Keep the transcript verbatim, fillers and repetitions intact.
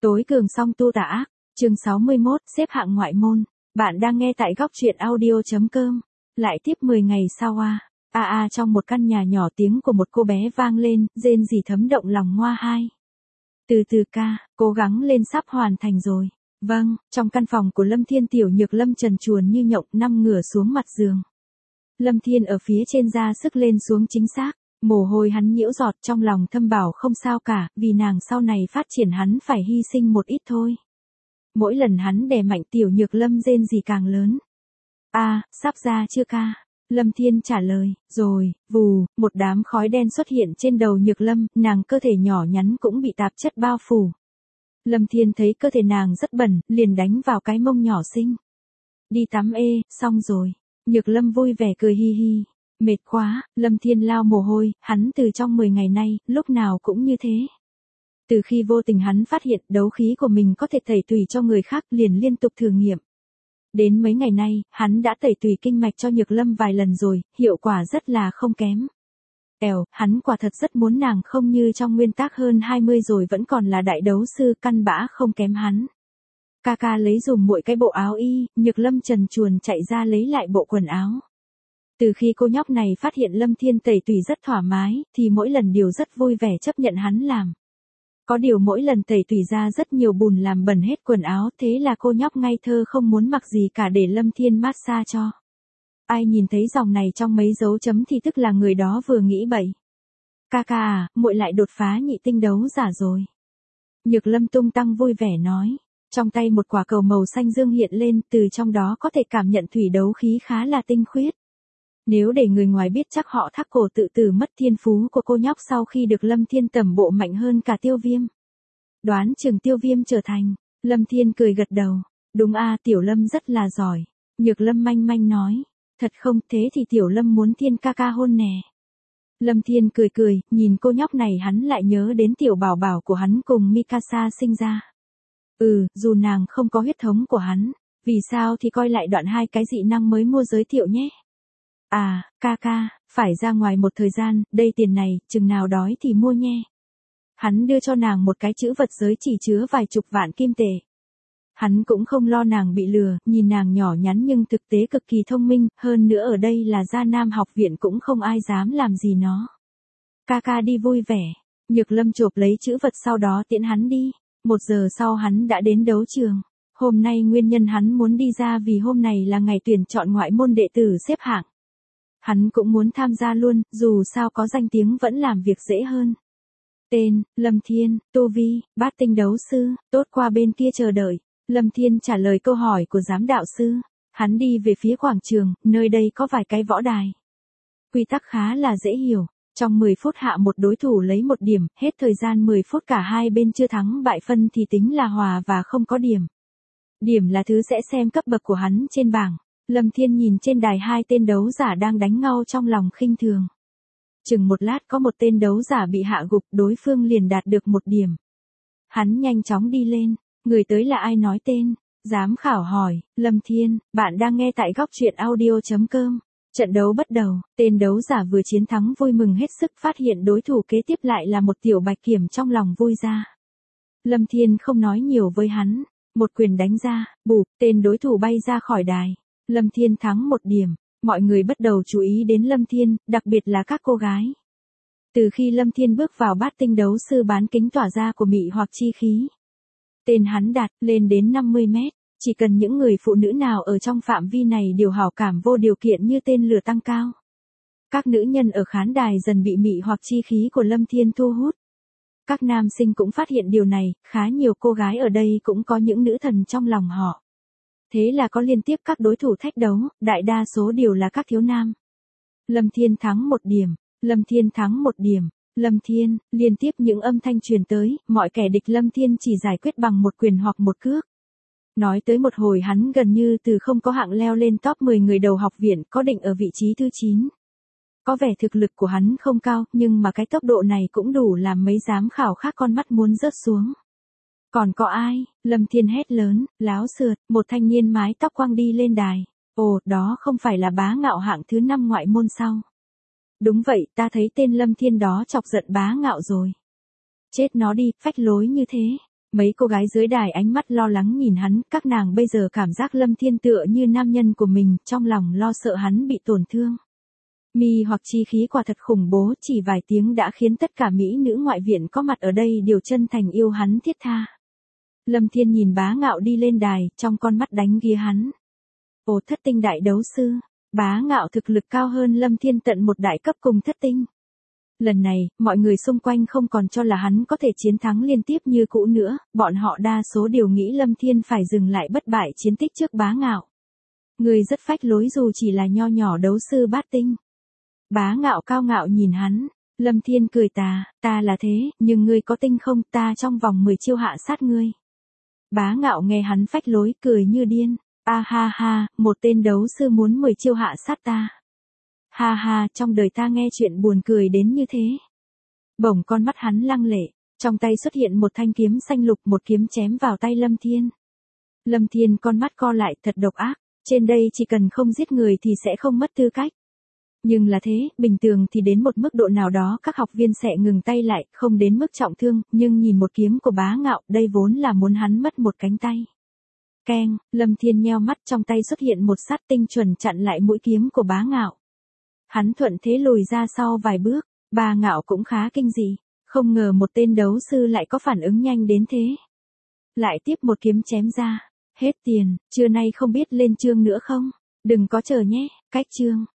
Tối cường song tu tà ác, chương sáu mươi mốt, xếp hạng ngoại môn. Bạn đang nghe tại góc truyện audio.com. Lại tiếp mười ngày sau a, a a trong một căn nhà nhỏ tiếng của một cô bé vang lên, rên rỉ thấm động lòng Ngoa hai. Từ từ ca, cố gắng lên sắp hoàn thành rồi. Vâng, trong căn phòng của Lâm Thiên Tiểu Nhược Lâm trần truồng như nhộng nằm ngửa xuống mặt giường. Lâm Thiên ở phía trên ra sức lên xuống chính xác. Mồ hôi hắn nhiễu giọt trong lòng thâm bảo không sao cả, vì nàng sau này phát triển hắn phải hy sinh một ít thôi. Mỗi lần hắn đè mạnh Tiểu Nhược Lâm rên gì càng lớn. A, à, sắp ra chưa ca? Lâm Thiên trả lời, rồi, vù, một đám khói đen xuất hiện trên đầu Nhược Lâm, nàng cơ thể nhỏ nhắn cũng bị tạp chất bao phủ. Lâm Thiên thấy cơ thể nàng rất bẩn, liền đánh vào cái mông nhỏ xinh. Đi tắm ê, xong rồi. Nhược Lâm vui vẻ cười hi hi. Mệt quá, Lâm Thiên lao mồ hôi, hắn từ trong mười ngày nay, lúc nào cũng như thế. Từ khi vô tình hắn phát hiện đấu khí của mình có thể tẩy tùy cho người khác liền liên tục thử nghiệm. Đến mấy ngày nay, hắn đã tẩy tùy kinh mạch cho Nhược Lâm vài lần rồi, hiệu quả rất là không kém. Èo, hắn quả thật rất muốn nàng không như trong nguyên tắc hơn hai mươi rồi vẫn còn là đại đấu sư căn bã không kém hắn. Ca ca lấy dùm muội cái bộ áo y, Nhược Lâm trần truồng chạy ra lấy lại bộ quần áo. Từ khi cô nhóc này phát hiện Lâm Thiên tẩy tùy rất thoải mái, thì mỗi lần đều rất vui vẻ chấp nhận hắn làm. Có điều mỗi lần tẩy tùy ra rất nhiều bùn làm bẩn hết quần áo, thế là cô nhóc ngây thơ không muốn mặc gì cả để Lâm Thiên massage cho. Ai nhìn thấy dòng này trong mấy dấu chấm thì tức là người đó vừa nghĩ bậy. Ca ca à, muội lại đột phá nhị tinh đấu giả rồi. Nhược Lâm tung tăng vui vẻ nói. Trong tay một quả cầu màu xanh dương hiện lên, từ trong đó có thể cảm nhận thủy đấu khí khá là tinh khiết. Nếu để người ngoài biết chắc họ thác cổ tự tử mất thiên phú của cô nhóc sau khi được Lâm Thiên tẩm bộ mạnh hơn cả Tiêu Viêm. Đoán chừng Tiêu Viêm trở thành. Lâm Thiên cười gật đầu. Đúng a, Tiểu Lâm rất là giỏi. Nhược Lâm manh manh nói. Thật không, thế thì Tiểu Lâm muốn Thiên ca ca hôn nè. Lâm Thiên cười cười, nhìn cô nhóc này hắn lại nhớ đến tiểu bảo bảo của hắn cùng Mikasa sinh ra. Ừ, dù nàng không có huyết thống của hắn, vì sao thì coi lại đoạn hai cái dị năng mới mua giới thiệu nhé. À, ca ca, phải ra ngoài một thời gian, đây tiền này, chừng nào đói thì mua nhé. Hắn đưa cho nàng một cái chữ vật giới chỉ chứa vài chục vạn kim tệ. Hắn cũng không lo nàng bị lừa, nhìn nàng nhỏ nhắn nhưng thực tế cực kỳ thông minh, hơn nữa ở đây là Gia Nam học viện cũng không ai dám làm gì nó. Ca ca đi vui vẻ, Nhược Lâm chộp lấy chữ vật sau đó tiễn hắn đi. Một giờ sau hắn đã đến đấu trường. Hôm nay nguyên nhân hắn muốn đi ra vì hôm này là ngày tuyển chọn ngoại môn đệ tử xếp hạng. Hắn cũng muốn tham gia luôn, dù sao có danh tiếng vẫn làm việc dễ hơn. Tên, Lâm Thiên, tu vi, bát tinh đấu sư, tốt qua bên kia chờ đợi. Lâm Thiên trả lời câu hỏi của giám đạo sư. Hắn đi về phía quảng trường, nơi đây có vài cái võ đài. Quy tắc khá là dễ hiểu. Trong mười phút hạ một đối thủ lấy một điểm, hết thời gian mười phút cả hai bên chưa thắng bại phân thì tính là hòa và không có điểm. Điểm là thứ sẽ xem cấp bậc của hắn trên bảng. Lâm Thiên nhìn trên đài hai tên đấu giả đang đánh nhau trong lòng khinh thường. Chừng một lát có một tên đấu giả bị hạ gục, đối phương liền đạt được một điểm. Hắn nhanh chóng đi lên, người tới là ai nói tên, giám khảo hỏi, Lâm Thiên, bạn đang nghe tại góc truyện audio.com. Trận đấu bắt đầu, tên đấu giả vừa chiến thắng vui mừng hết sức phát hiện đối thủ kế tiếp lại là một tiểu bạch kiểm trong lòng vui ra. Lâm Thiên không nói nhiều với hắn, một quyền đánh ra, bụp, tên đối thủ bay ra khỏi đài. Lâm Thiên thắng một điểm, mọi người bắt đầu chú ý đến Lâm Thiên, đặc biệt là các cô gái. Từ khi Lâm Thiên bước vào bát tinh đấu sư bán kính tỏa ra của mị hoặc chi khí. Tên hắn đạt lên đến năm mươi mét. Chỉ cần những người phụ nữ nào ở trong phạm vi này đều hảo cảm vô điều kiện như tên lửa tăng cao. Các nữ nhân ở khán đài dần bị mị hoặc chi khí của Lâm Thiên thu hút. Các nam sinh cũng phát hiện điều này, khá nhiều cô gái ở đây cũng có những nữ thần trong lòng họ. Thế là có liên tiếp các đối thủ thách đấu, đại đa số đều là các thiếu nam. Lâm Thiên thắng một điểm, Lâm Thiên thắng một điểm, Lâm Thiên, liên tiếp những âm thanh truyền tới, mọi kẻ địch Lâm Thiên chỉ giải quyết bằng một quyền hoặc một cước. Nói tới một hồi hắn gần như từ không có hạng leo lên top mười người đầu học viện có định ở vị trí thứ chín. Có vẻ thực lực của hắn không cao nhưng mà cái tốc độ này cũng đủ làm mấy giám khảo khác con mắt muốn rớt xuống. Còn có ai? Lâm Thiên hét lớn, láo sượt, một thanh niên mái tóc quăng đi lên đài. Ồ, đó không phải là Bá Ngạo hạng thứ năm ngoại môn sao? Đúng vậy, ta thấy tên Lâm Thiên đó chọc giận Bá Ngạo rồi. Chết nó đi, phách lối như thế. Mấy cô gái dưới đài ánh mắt lo lắng nhìn hắn, các nàng bây giờ cảm giác Lâm Thiên tựa như nam nhân của mình, trong lòng lo sợ hắn bị tổn thương. Mi hoặc chi khí quả thật khủng bố, chỉ vài tiếng đã khiến tất cả mỹ nữ ngoại viện có mặt ở đây đều chân thành yêu hắn thiết tha. Lâm Thiên nhìn Bá Ngạo đi lên đài, trong con mắt đánh ghia hắn. Ồ, thất tinh đại đấu sư, Bá Ngạo thực lực cao hơn Lâm Thiên tận một đại cấp cùng thất tinh. Lần này, mọi người xung quanh không còn cho là hắn có thể chiến thắng liên tiếp như cũ nữa, bọn họ đa số đều nghĩ Lâm Thiên phải dừng lại bất bại chiến tích trước Bá Ngạo. Người rất phách lối dù chỉ là nho nhỏ đấu sư bát tinh. Bá Ngạo cao ngạo nhìn hắn, Lâm Thiên cười tà, ta là thế, nhưng ngươi có tinh không, ta trong vòng mười chiêu hạ sát ngươi. Bá Ngạo nghe hắn phách lối, cười như điên, a ha ha, một tên đấu sư muốn mười chiêu hạ sát ta. Ha ha, trong đời ta nghe chuyện buồn cười đến như thế. Bỗng con mắt hắn lăng lệ, trong tay xuất hiện một thanh kiếm xanh lục, một kiếm chém vào tay Lâm Thiên. Lâm Thiên con mắt co lại, thật độc ác, trên đây chỉ cần không giết người thì sẽ không mất tư cách. Nhưng là thế, bình thường thì đến một mức độ nào đó các học viên sẽ ngừng tay lại, không đến mức trọng thương, nhưng nhìn một kiếm của Bá Ngạo, đây vốn là muốn hắn mất một cánh tay. Keng, Lâm Thiên nheo mắt, trong tay xuất hiện một sát tinh chuẩn chặn lại mũi kiếm của Bá Ngạo. Hắn thuận thế lùi ra sau vài bước, Bá Ngạo cũng khá kinh dị, không ngờ một tên đấu sư lại có phản ứng nhanh đến thế. Lại tiếp một kiếm chém ra, hết tiền, trưa nay không biết lên chương nữa không? Đừng có chờ nhé, cách chương.